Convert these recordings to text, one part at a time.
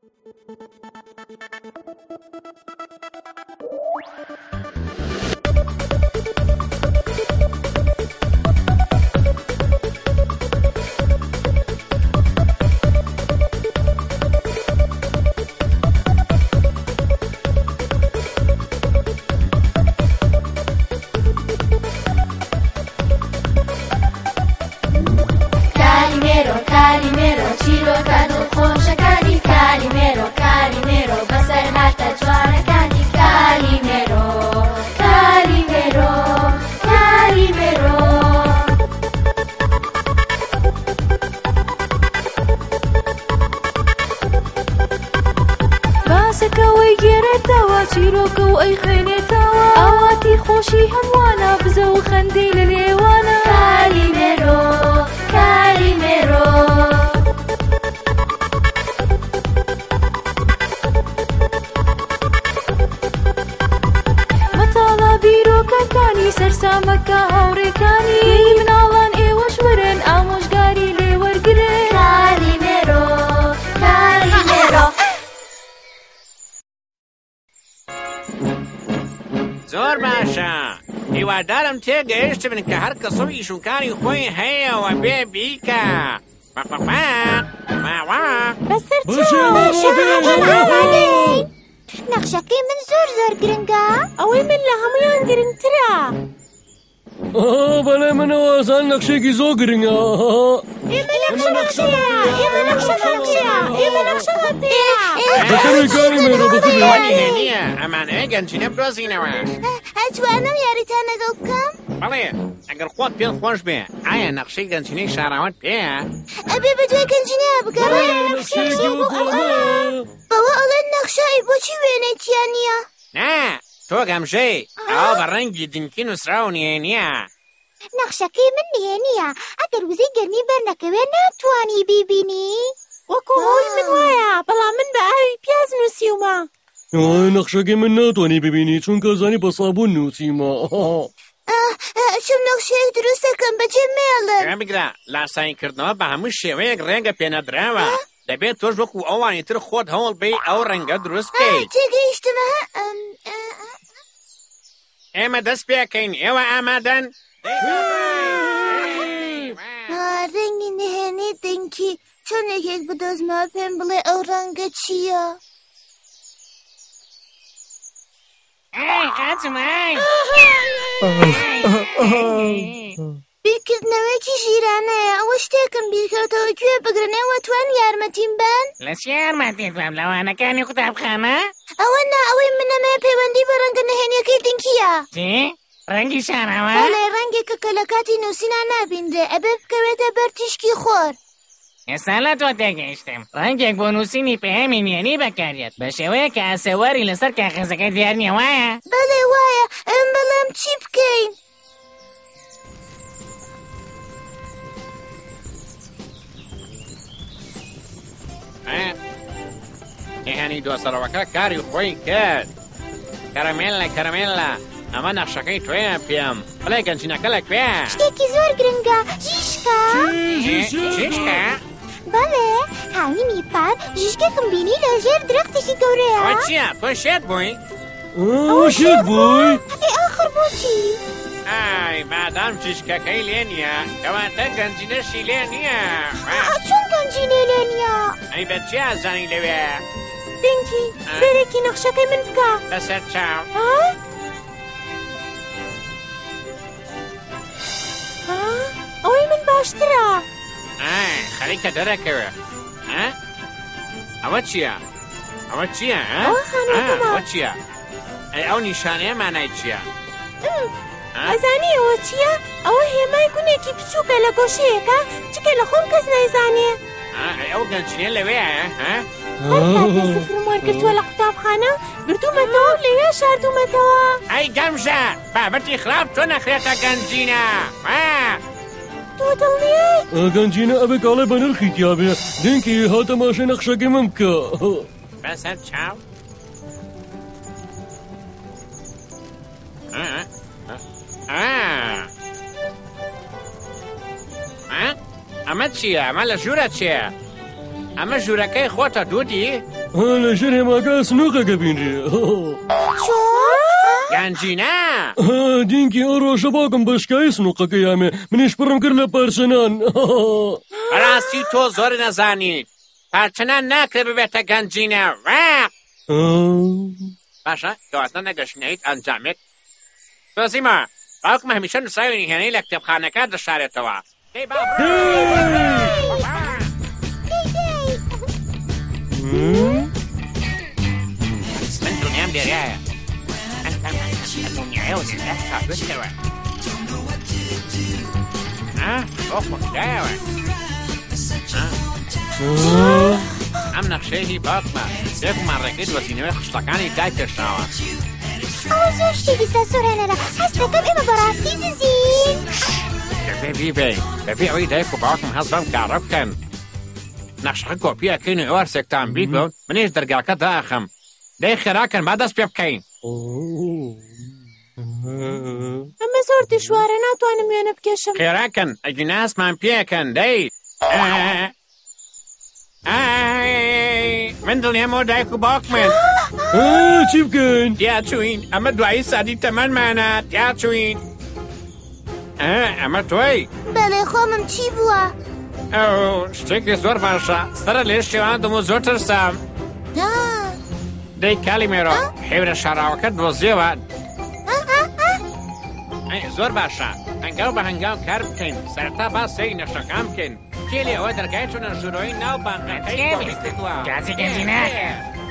زۆر باشە هیوادارم تێگەیشت بن کە هەر کە سەوی شوکاری خۆی هەیەوە بێ بیکە نەخشەکەی من زۆر گرنگە ئەوەی من لە هەمویان گرنگترە بەڵێ منەوەزان نەخشێکی زۆر گرنگە نییە ئەمانەیە گەنجینە بدۆزینەوە ئەتوانم یاریتان لەگەڵ بکەم؟ بەڵێ ئەگەر خۆت پێت خۆش بێ ئایا نەخشەی گەنجینەی شاراوەت پێیە؟ ئەبێ بەدوای گەنجینەیە بگەڕێ بەوە ئەڵێن نەخشای بۆچی وێنەیتیان نییە؟ نا تۆ گەمژەی ئەوە بە ڕەنگی دنکی نووسراو نییە نەخشەکەی من نییە ئەگەر وزەی گەرمی بەرنەکەوێ ناتوانی بیبینی؟ وەکو هۆی من وایە بەڵام من بە ئاوی پیاز نووسیومە نەخشەکەی من ناتوانی ببینی چونکە زانی بە سابوون نووسیمە چم نەخشەیەک دروست دەکەم بەجێ مێڵن بگرە لاسانیکردنەوە بە هەموو شێوەیەک ڕێگە پێنەدراوە دەبێت تۆش وەکو ئەوانی تر خۆت هەوڵ بێ ئەو ڕەنگە دروست بکەیت تێگەیشتمە ئێمە دەست پێکەین ئێوە ئامادەن؟ ڕەنگی نهێنی دنکی چۆنێکێک بدۆزمەوە پێم بڵێ ئەو ڕەنگە چییە؟ بیرکردنەوەیکی ژیرانەیە ئەوە شتێکم بیرکەوتەوە گوێ بگرنەوە توان یارمەتیم بن؟ لە چی یارمەتیت بەم لەوانەکانی قوتابخانە؟ ئەوە نا ئەوەی منەمەیە پەیوەندی بە ڕەنگە نهێنیەکەی دنکیە چی؟ ڕەنگی شاراوە؟ بەڵێ ڕەنگێکە کە لە کاتی نووسینا نابیندێ ئەبێ بکەوێتە بەر تیشکی خۆر ئێستا لە تۆ تێگەیشتم ڕەنگێک بۆ نووسینی پەیامی نهێنی بەکارێت بە شێوەیە کە ئاسەواری لەسەر کاغەزەکە دیار نییە وایە؟ بەڵێ وایە بەڵام چی بکەین؟ ئێهانی دۆسەرەوەکە کاری خۆی کرد کەرەمێلە ئەمە نەخشەکەی تۆیە پێم بڵێ گەنجینەکە لەکوێ؟ شتێکی زۆر گرنگە ژیشکە ژیشکە؟ بەڵێ هاوینی پار ژیشکێکم بینی لە ژێر درەختێکی گەورەیە ئەوە چییە؟ تۆ شێت بووی؟ شێت بووی؟ ئاخر بۆچی؟ ئای مادام ژیشکەکەی لێ نییە کەواتە گەنجینەشی لێ نییە چۆن گەنجینەی لێ نییە؟ ئەی بە چی ئازانی لەوێ؟ دنکی فێرێکی نەخشەکەی من بکە لەسەر چاو ئەوەی من باشترە خەریکە دەرەکەوێ ئەوە چییە؟ ئەوە چییە؟ ئەوە چییە؟ ئەو نیشانەیە مانای چییە؟ ئەزانی ئەوە چییە؟ ئەوە هێمای گونێکی بچووکە لە گۆشەیەکە چکە لە خۆم کەس نایزانێ ئەو گەنجینە لەوەیە هەر کاتێ سفرم وەرگرتووە لە قوتابخانە گرتوومەتەوە لەوێ شاردوومەتەوە ئەی گەمژە بابەتی خراپ تۆ نەخرێتە گەنجینە تۆ دڵنیای؟ گەنجینە ئەبێ کاڵێ بە نرخی تیابێ دنکی هاتە ماشێ نەخشەکەی من بکە بەسەر چاو ئەمە چییە؟ ئەمە لە ژوورە چییە؟ ئەمە ژوورەکەی خۆتە دوودی؟ لە ژێر هێماگا سنووقەکە بینرێ. چۆن؟ گەنجینە؟ دینکی ئەو ڕۆژە باوکم بەشکایی سنووقەکە یامێ منیش پڕم کرد لە پارچەنان. بەڕاستی تۆ زۆر نەزانیت. پارچەنان ناکرێ ببێتە گەنجینە. باشە کەواتە نەگەشتنیت ئەنجامێت. دۆزیمە باوکم هەمیشە نووسراوی هێنەی لە کتێبخانەکە دەشارێتەوە. من دنیام لێرایە. دنیاە وسیلات کابوتەوە. تۆ خۆشدایەوە. ئەم نەخشەی باوکمە سێکمان ڕێکەی دۆزینەوەی خشتەکانی دایکێشاوە. ئەوە زۆر شتێکی سەسۆرانەرە هەست دەکەم ئێمە بەڕاستی دزین. دەبێ بیبین بەبێ ئەوەی دایک و باوکم هەست بەم کارە بکەن. نەخشەکە کۆپیەکەین و ئێوە سێکتان بیت بۆ منیش دەرگاکە داخەم. دەی خێراکەن با دەست پێ بکەین. ئەمە زۆر دژوارە ناتوانم وێنە بکێشم. خێراکەن ئەگیناسمان پێکەن دەی. من دڵنیامەوە دایک و باوکمن. چی بکەین؟ دیاچوین ئەمە دوایی سادی تەمەنمانە دیاچوین. ئەمە تۆی؟ بەڵێ خۆمم چی بووە؟ شتێکی زۆر باشە سەرە لێ شێواندم و زۆر ترسام. دەی کالیمێرۆ حێورە شاراوەکە دۆزیەوە. زۆر باشە هەنگاو بە هەنگاو کار بکەین سەرتا باسی نەخشەکان بکەین. کێلی ئەوە دەرگای چونە ژوورۆی ناو بانقەکەی کۆپی کردووە. کاسی گەنجینەکە.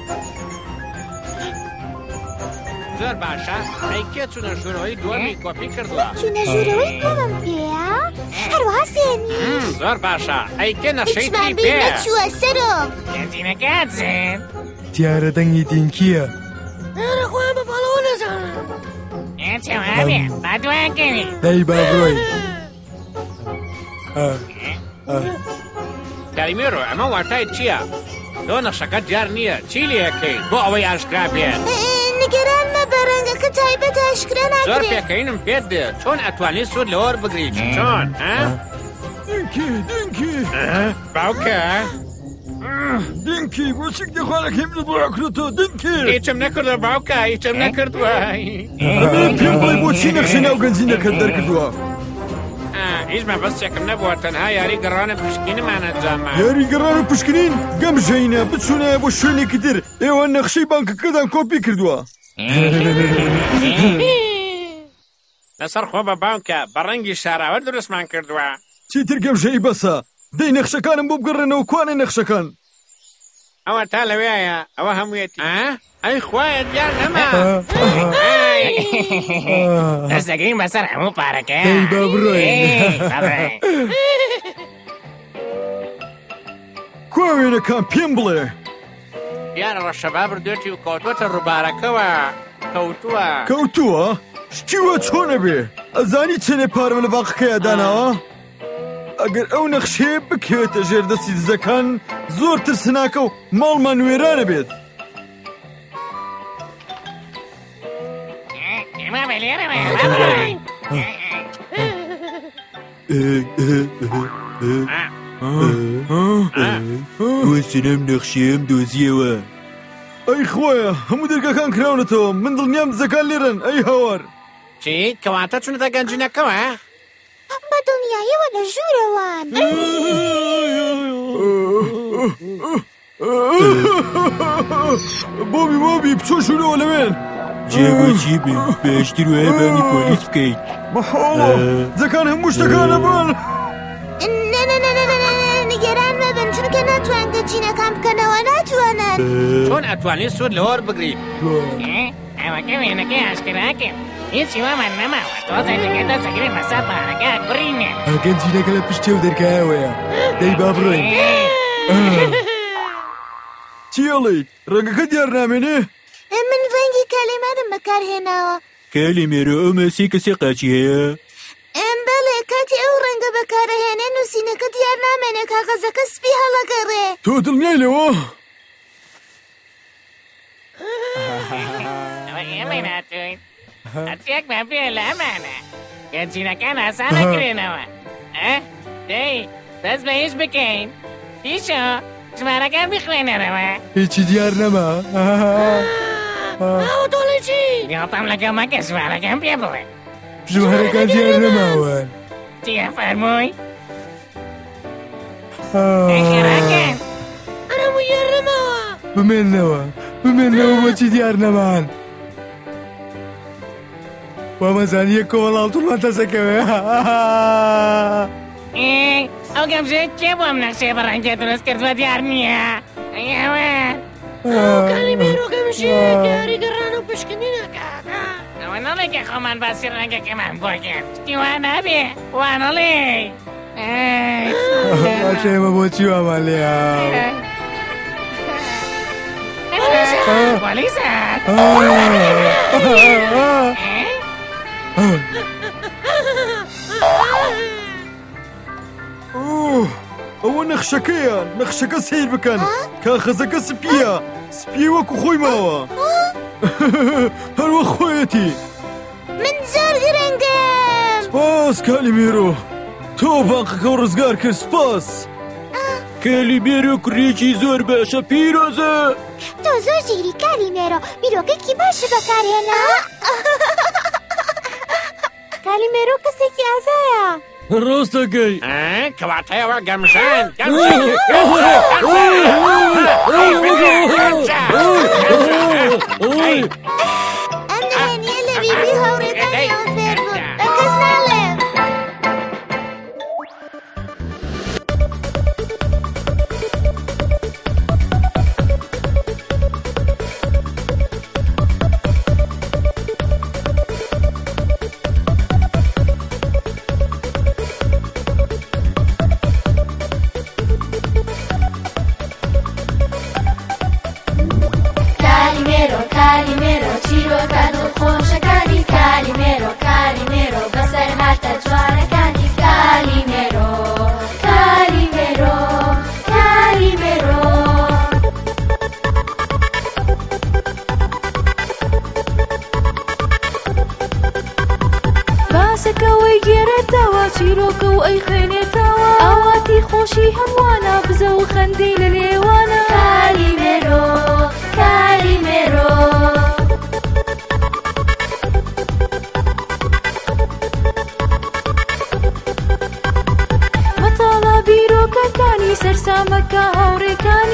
زۆر باشە ئەی کێ چونە ژوورۆی دووەمی کۆپی کردووە؟ چونە ژوورەوەی کۆمم پێیە؟ هەروەها سێنی؟ زۆر باشە ئەی کێ نەخشەی هیچمان پێ؟ بیر نەچووە سەرۆ. گەنجینەکە چێن؟ دیارە دەنگی دینکیە. خۆیان بە باڵەوە نەزانم. چێوابێ با دوانکەوی. دەی با بڕۆی. کالیمێرۆ ئەمە واتای چییە؟ تۆ نەخشەکە دیار نییە چی لێەکەیت بۆ ئەوەی ئاشکرا بێت؟ نیگەران مەبە ڕەنگەکە تایبەت ئاشکرا زۆر ناکرێت. پێکەینم پێت دێ چۆن ئەتوانیت سوود لەوە بگریت چۆن؟ دینکی باوکە؟ دینکی بۆچێک دەخوارەکەیم لە بڕاکرێتەوە دینکی. هیچم نەکردوە باوکە هیچم نەکردووە. ئەمێ پێم بڵێ بۆچی نەخشە ناو گەنجینەکەت دەرکردووە. هیچ مەبەستێکم نەبووە تەنها یاری گەڕانە پشکنمان ئەنجامە. یاری گەڕان و پشکنین گەم ژەینە بچوونە بۆ شوێنێکی تر ئێوە نەخشەی بانکەکەتان کۆپی کردووە. لەسەر خۆ بە باوکە بە ڕەنگی شاراوە دروستمان کردووە. چیتر گەم ژەی بەسە دەی نەخشەکانم بۆ بگەڕێنەوە کوانە نەخشەکان. ئەوە تا لەوەیە ئەوە هەموویەتی. ئەی خوایە دیار نەما. دەستەکەین بەسەر هەموو پارەکە. دەی با بڕۆی. کوا وێنەکان پێم بڵێ. دیارە ڕەشەبا بردوێتی و کەوتوەتە ڕووبارەکەوە. کەوتووە؟ شتیوە چۆنە بێ؟ ئەزانی چەنێ پارەم لە باقەکەیە داناوە؟ ئەگەر ئەو نەخشێ بکەوێتە ژێر دەستی دزەکان زۆر ترسناکە و ماڵمان وێرانە بێت. ئێمە بەلێرەوە وەسینەم نەخشێم دۆزیەوە. ئەی خۆیە هەموو دەرگاکان کراونەتەوە من دڵنیام دزەکان لێرن ئەی هاوار. چی کەواتە چونەتە گەنجینەکەوە؟ بە دڵنیایەوە لە ژوورەوان. بۆبی بچۆ ژوورەوە لەوێن. جێگۆچی بێ بەشتر وایە بانی پۆلیس بکەیت. بەحاڵە دزەکان هەموو شتەکانە بن. نیگەران مەبن چونکە ناتوان گەنجینەکان بکەنەوە ناتوانن. چۆن ئەتوانیت سوود لەوە بگریت؟ ئەوەکە وێنەکەی ئاشکراکەم هیچ هیوامان نەماوە تۆزێکەکە دەسەگرێت بەسەر پارەکە بڕینە. گەنجینەکە لە پشتێ و دەرگایەوەیە دەی با بڕۆین. چیڵیت ڕەنگەکە دیار نامێنێ؟ من ڕەنگی کالیمەرم بەکارهێناوە. کالیمێرە ئەو مەسی کەسێ قاچی هەیە؟ بەڵێ کاتی ئەو ڕەنگە بەکارەهێنێ نووسینەکە دیار نامێنێ کاغەزەکە سپی هەڵەگەڕێ. تۆ دڵنیای لەوە؟ ئەوە ئێمە ناتوین هەرچێکمان پێ لەمانە گەنجینەکان ئاسانەکرێنەوە. دەی دەست بە هیچ بکەین پیشە ژمارەکان بخوێنەرەوە. هیچی دیار نەما. ئەو دۆڵی چی؟ گڵتەم لەگەڵ مەکە ژمارەکان پێ بڵێ. ژمارەکان دیار نەماوە. چیە فەرمووی؟ خێراکەن. ئەرەموو یار نەماوە. بمێنەوە بۆچی دیار نەمان. وامەزانی کۆڵاو توڵمان تەسەکەوێ. ئەو گەمژێ کێ بۆ ئەم نەخشەیە بەڕەنگە دروست کردووە دیار نییە. ئەوە کالیمێرۆ گەمژێ دیاری گەڕان و پشکنی ناکات. ئەوە نەڵێکە خۆمان باسی ڕەنگەکەمان بۆ کرد. شتی وا نابێ وا نەڵێ. ئەمە بۆچی وامان لێە؟ پۆلیسات. ئەوە نەخشەکەیان نەخشەکە سیر بکەن کاخەزەکە سپیە سپی وەکو خۆی ماوە هەروە خۆیەتی من زۆر گرنگم. سپاس کالیمێرۆ تۆ باقەکە ڕزگار کرد سپاس. کالیمێرۆ کوڕێکی زۆر باشە پیرۆزە. تۆ زۆر ژیری کالیمێرۆ بیرۆکێکی باشی بەکارهێنا. کالیمێرۆ کەسێکی ئازایە. ڕاست دەگەی. کەواتەیەوە گەمژان ئەم نهێنیە لە بیبی هەوڕێکانیەوە فێر بوون بە کەس ناڵێم. کالیمێرۆ چیرۆکە دڵخۆشەکانی کالیمێرۆ بەسەر هاتە جوانەکانی کالیمێرۆ. باسەکەوەی گێرێتەوە چیرۆکە و ئەی خوێنێتەوە ئاواتی خۆشی هەمووانە بزە و خەندەی لە لێوانە کالیمێرۆ مەتاڵە بیرۆکەکانی سەرسامەکە هاوڕێکان